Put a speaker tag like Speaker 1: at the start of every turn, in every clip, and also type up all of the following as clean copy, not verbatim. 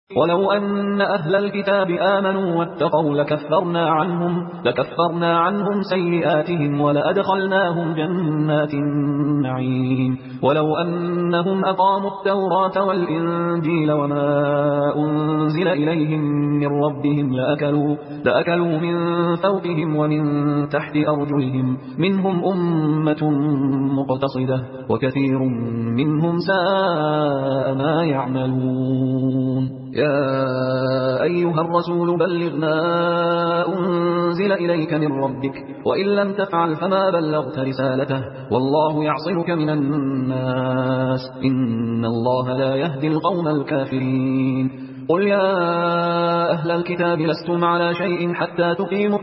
Speaker 1: ولو أن أهل الكتاب آمنوا واتقوا لكفرنا عنهم سيئاتهم ولأدخلناهم جنات النعيم. ولو أنهم أقاموا التوراة والإنجيل وما أنزل إليهم من ربهم لأكلوا من فوقهم ومن تحت أرجلهم منهم أمة مقتصدة وكثير منهم ساء ما يعملون. يا أيها الرسول بلغ ما أنزل إليك من ربك وإن لم تفعل فما بلغت رسالته والله يعصمك من الناس إن الله لا يهدي القوم الكافرين. قل يا أهل الكتاب لستم على شيء حتى تقيموا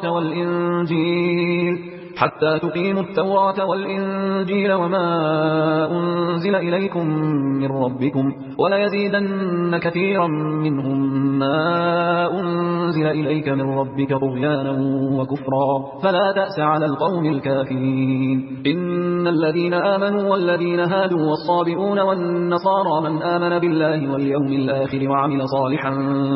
Speaker 1: التوراة والإنجيل وما أنزل إليكم من ربكم وليزيدن كثيرا منهم ما أنزل إليك من ربك طغيانا وكفرا فلا تأس على القوم الكافرين. إن الذين آمنوا والذين هادوا والصابئون والنصارى من آمن بالله واليوم الآخر وعمل صالحا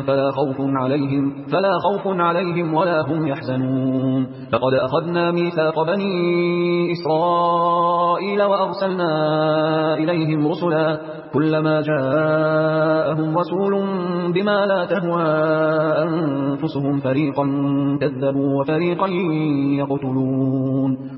Speaker 1: فلا خوف عليهم ولا هم يحزنون. لقد أخذنا ميثاق بني إسرائيل وأرسلنا إليهم رسلا كلما جاءهم رسول بما لا تهوى أنفسهم فريقا كذبوا وفريقا يقتلون.